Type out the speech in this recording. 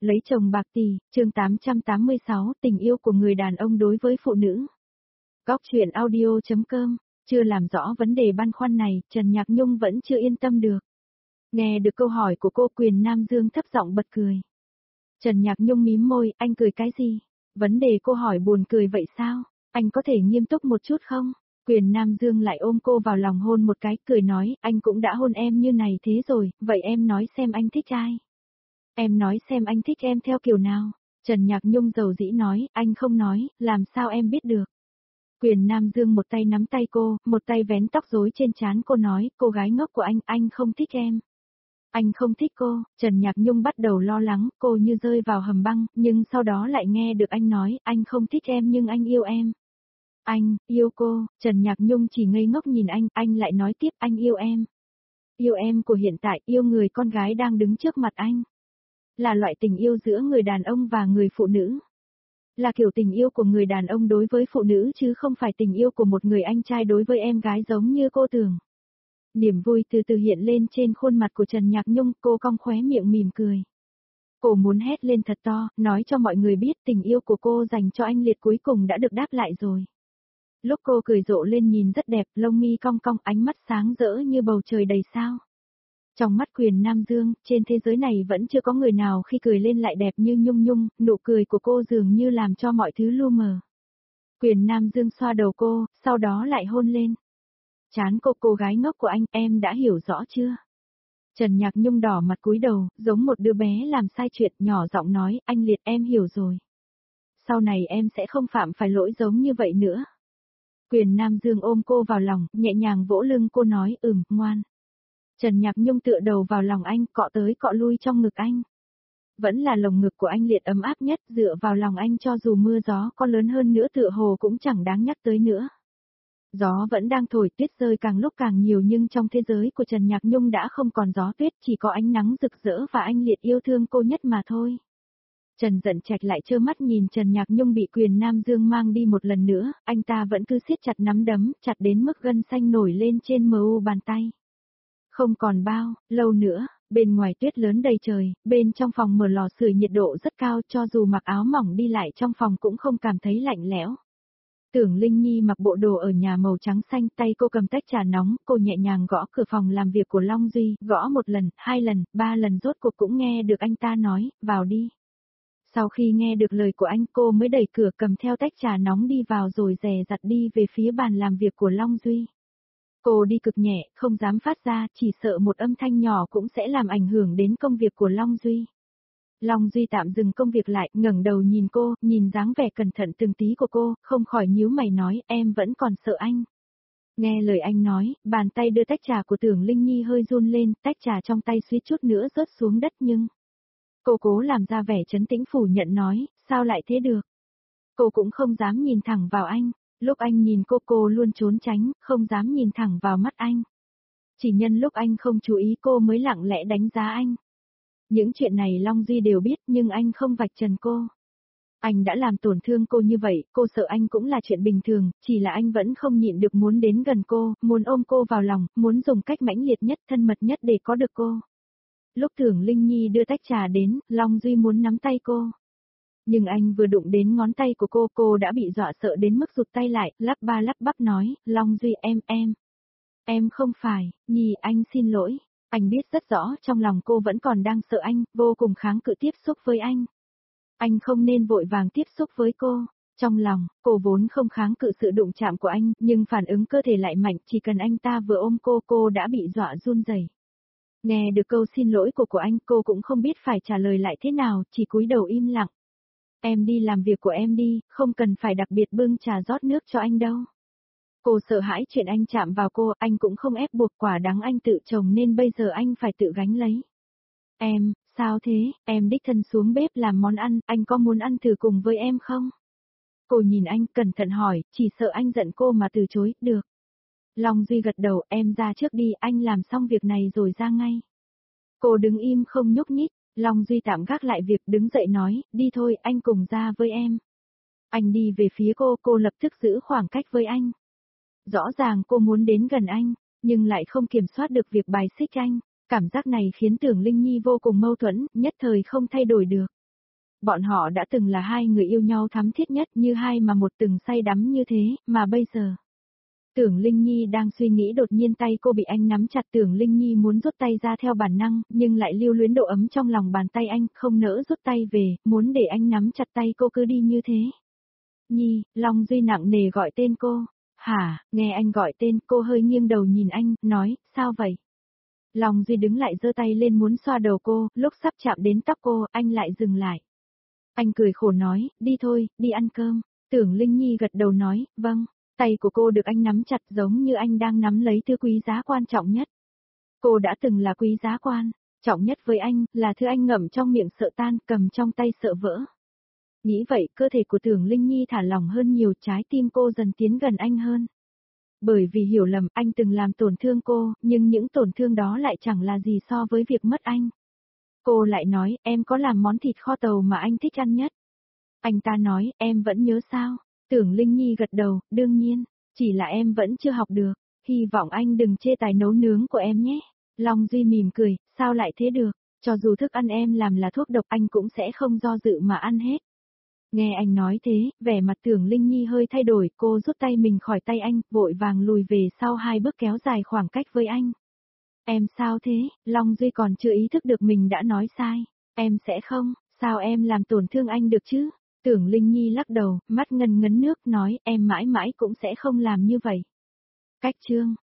Lấy chồng bạc tỷ, chương 886, tình yêu của người đàn ông đối với phụ nữ. Góc truyện audio.com, chưa làm rõ vấn đề băn khoăn này, Trần Nhạc Nhung vẫn chưa yên tâm được. Nghe được câu hỏi của cô, Quyền Nam Dương thấp giọng bật cười. Trần Nhạc Nhung mím môi, anh cười cái gì? Vấn đề cô hỏi buồn cười vậy sao? Anh có thể nghiêm túc một chút không? Quyền Nam Dương lại ôm cô vào lòng hôn một cái, cười nói, anh cũng đã hôn em như này thế rồi, vậy em nói xem anh thích ai? Em nói xem anh thích em theo kiểu nào? Trần Nhạc Nhung dầu dĩ nói, anh không nói, làm sao em biết được? Quyền Nam Dương một tay nắm tay cô, một tay vén tóc rối trên trán cô nói, cô gái ngốc của anh không thích em. Anh không thích cô, Trần Nhạc Nhung bắt đầu lo lắng, cô như rơi vào hầm băng, nhưng sau đó lại nghe được anh nói, anh không thích em nhưng anh yêu em. Anh, yêu cô, Trần Nhạc Nhung chỉ ngây ngốc nhìn anh lại nói tiếp, anh yêu em. Yêu em của hiện tại, yêu người con gái đang đứng trước mặt anh. Là loại tình yêu giữa người đàn ông và người phụ nữ. Là kiểu tình yêu của người đàn ông đối với phụ nữ chứ không phải tình yêu của một người anh trai đối với em gái giống như cô tưởng. Niềm vui từ từ hiện lên trên khuôn mặt của Trần Nhạc Nhung, cô cong khóe miệng mỉm cười. Cô muốn hét lên thật to, nói cho mọi người biết tình yêu của cô dành cho anh Liệt cuối cùng đã được đáp lại rồi. Lúc cô cười rộ lên nhìn rất đẹp, lông mi cong cong, ánh mắt sáng rỡ như bầu trời đầy sao. Trong mắt Quyền Nam Dương, trên thế giới này vẫn chưa có người nào khi cười lên lại đẹp như Nhung Nhung, nụ cười của cô dường như làm cho mọi thứ lu mờ. Quyền Nam Dương xoa đầu cô, sau đó lại hôn lên. Chán cô gái ngốc của anh, em đã hiểu rõ chưa? Trần Nhạc Nhung đỏ mặt cúi đầu, giống một đứa bé làm sai chuyện, nhỏ giọng nói, anh Liệt em hiểu rồi. Sau này em sẽ không phạm phải lỗi giống như vậy nữa. Quyền Nam Dương ôm cô vào lòng, nhẹ nhàng vỗ lưng cô nói, ngoan. Trần Nhạc Nhung tựa đầu vào lòng anh, cọ tới cọ lui trong ngực anh. Vẫn là lồng ngực của anh Liệt ấm áp nhất, dựa vào lòng anh cho dù mưa gió có lớn hơn nữa tựa hồ cũng chẳng đáng nhắc tới nữa. Gió vẫn đang thổi, tuyết rơi càng lúc càng nhiều nhưng trong thế giới của Trần Nhạc Nhung đã không còn gió tuyết, chỉ có ánh nắng rực rỡ và anh Liệt yêu thương cô nhất mà thôi. Trần Dận Trạch lại trơ mắt nhìn Trần Nhạc Nhung bị Quyền Nam Dương mang đi một lần nữa, anh ta vẫn cứ siết chặt nắm đấm, chặt đến mức gân xanh nổi lên trên mu bàn tay. Không còn bao lâu nữa, bên ngoài tuyết lớn đầy trời, bên trong phòng mở lò sưởi nhiệt độ rất cao, cho dù mặc áo mỏng đi lại trong phòng cũng không cảm thấy lạnh lẽo. Tưởng Linh Nhi mặc bộ đồ ở nhà màu trắng xanh, tay cô cầm tách trà nóng, cô nhẹ nhàng gõ cửa phòng làm việc của Long Duy, gõ một lần, 2 lần, 3 lần rốt cuộc cũng nghe được anh ta nói, vào đi. Sau khi nghe được lời của anh, cô mới đẩy cửa cầm theo tách trà nóng đi vào rồi dè dặt đi về phía bàn làm việc của Long Duy. Cô đi cực nhẹ, không dám phát ra, chỉ sợ một âm thanh nhỏ cũng sẽ làm ảnh hưởng đến công việc của Long Duy. Long Duy tạm dừng công việc lại, ngẩng đầu nhìn cô, nhìn dáng vẻ cẩn thận từng tí của cô, không khỏi nhíu mày nói, em vẫn còn sợ anh. Nghe lời anh nói, bàn tay đưa tách trà của Tưởng Linh Nhi hơi run lên, tách trà trong tay suýt chút nữa rớt xuống đất nhưng... Cô cố làm ra vẻ trấn tĩnh phủ nhận nói, sao lại thế được? Cô cũng không dám nhìn thẳng vào anh, lúc anh nhìn cô luôn trốn tránh, không dám nhìn thẳng vào mắt anh. Chỉ nhân lúc anh không chú ý cô mới lặng lẽ đánh giá anh. Những chuyện này Long Duy đều biết nhưng anh không vạch trần cô. Anh đã làm tổn thương cô như vậy, cô sợ anh cũng là chuyện bình thường, chỉ là anh vẫn không nhịn được muốn đến gần cô, muốn ôm cô vào lòng, muốn dùng cách mãnh liệt nhất thân mật nhất để có được cô. Lúc Tưởng Linh Nhi đưa tách trà đến, Long Duy muốn nắm tay cô. Nhưng anh vừa đụng đến ngón tay của cô đã bị dọa sợ đến mức rụt tay lại, lắp ba lắp bắp nói, Long Duy em không phải, Nhi anh xin lỗi. Anh biết rất rõ trong lòng cô vẫn còn đang sợ anh, vô cùng kháng cự tiếp xúc với anh. Anh không nên vội vàng tiếp xúc với cô. Trong lòng, cô vốn không kháng cự sự đụng chạm của anh, nhưng phản ứng cơ thể lại mạnh, chỉ cần anh ta vừa ôm cô đã bị dọa run rẩy. Nghe được câu xin lỗi của anh, cô cũng không biết phải trả lời lại thế nào, chỉ cúi đầu im lặng. Em đi làm việc của em đi, không cần phải đặc biệt bưng trà rót nước cho anh đâu. Cô sợ hãi chuyện anh chạm vào cô, anh cũng không ép buộc, quả đáng anh tự trồng nên bây giờ anh phải tự gánh lấy. Em, sao thế, em đích thân xuống bếp làm món ăn, anh có muốn ăn thử cùng với em không? Cô nhìn anh cẩn thận hỏi, chỉ sợ anh giận cô mà từ chối, được. Long Duy gật đầu, em ra trước đi, anh làm xong việc này rồi ra ngay. Cô đứng im không nhúc nhích, Long Duy tạm gác lại việc đứng dậy nói, đi thôi, anh cùng ra với em. Anh đi về phía cô lập tức giữ khoảng cách với anh. Rõ ràng cô muốn đến gần anh, nhưng lại không kiểm soát được việc bài xích anh. Cảm giác này khiến Tưởng Linh Nhi vô cùng mâu thuẫn, nhất thời không thay đổi được. Bọn họ đã từng là hai người yêu nhau thắm thiết nhất như hai mà một từng say đắm như thế, mà bây giờ. Tưởng Linh Nhi đang suy nghĩ đột nhiên tay cô bị anh nắm chặt, Tưởng Linh Nhi muốn rút tay ra theo bản năng, nhưng lại lưu luyến độ ấm trong lòng bàn tay anh, không nỡ rút tay về, muốn để anh nắm chặt tay cô cứ đi như thế. Nhi, Long Duy nặng nề gọi tên cô. Hả, nghe anh gọi tên, cô hơi nghiêng đầu nhìn anh, nói, sao vậy? Long Duy đứng lại giơ tay lên muốn xoa đầu cô, lúc sắp chạm đến tóc cô, anh lại dừng lại. Anh cười khổ nói, đi thôi, đi ăn cơm. Tưởng Linh Nhi gật đầu nói, vâng. Tay của cô được anh nắm chặt giống như anh đang nắm lấy thứ quý giá quan trọng nhất. Cô đã từng là quý giá quan trọng nhất với anh, là thứ anh ngậm trong miệng sợ tan, cầm trong tay sợ vỡ. Nghĩ vậy, cơ thể của Tưởng Linh Nhi thả lỏng hơn nhiều, trái tim cô dần tiến gần anh hơn. Bởi vì hiểu lầm, anh từng làm tổn thương cô, nhưng những tổn thương đó lại chẳng là gì so với việc mất anh. Cô lại nói, em có làm món thịt kho tàu mà anh thích ăn nhất. Anh ta nói, em vẫn nhớ sao? Tưởng Linh Nhi gật đầu, đương nhiên, chỉ là em vẫn chưa học được, hy vọng anh đừng chê tài nấu nướng của em nhé. Long Duy mỉm cười, sao lại thế được, cho dù thức ăn em làm là thuốc độc anh cũng sẽ không do dự mà ăn hết. Nghe anh nói thế, vẻ mặt Tưởng Linh Nhi hơi thay đổi, cô rút tay mình khỏi tay anh, vội vàng lùi về sau 2 bước kéo dài khoảng cách với anh. Em sao thế, Long Duy còn chưa ý thức được mình đã nói sai. Em sẽ không, sao em làm tổn thương anh được chứ? Tưởng Linh Nhi lắc đầu, mắt ngấn ngấn nước nói em mãi mãi cũng sẽ không làm như vậy. Cách chương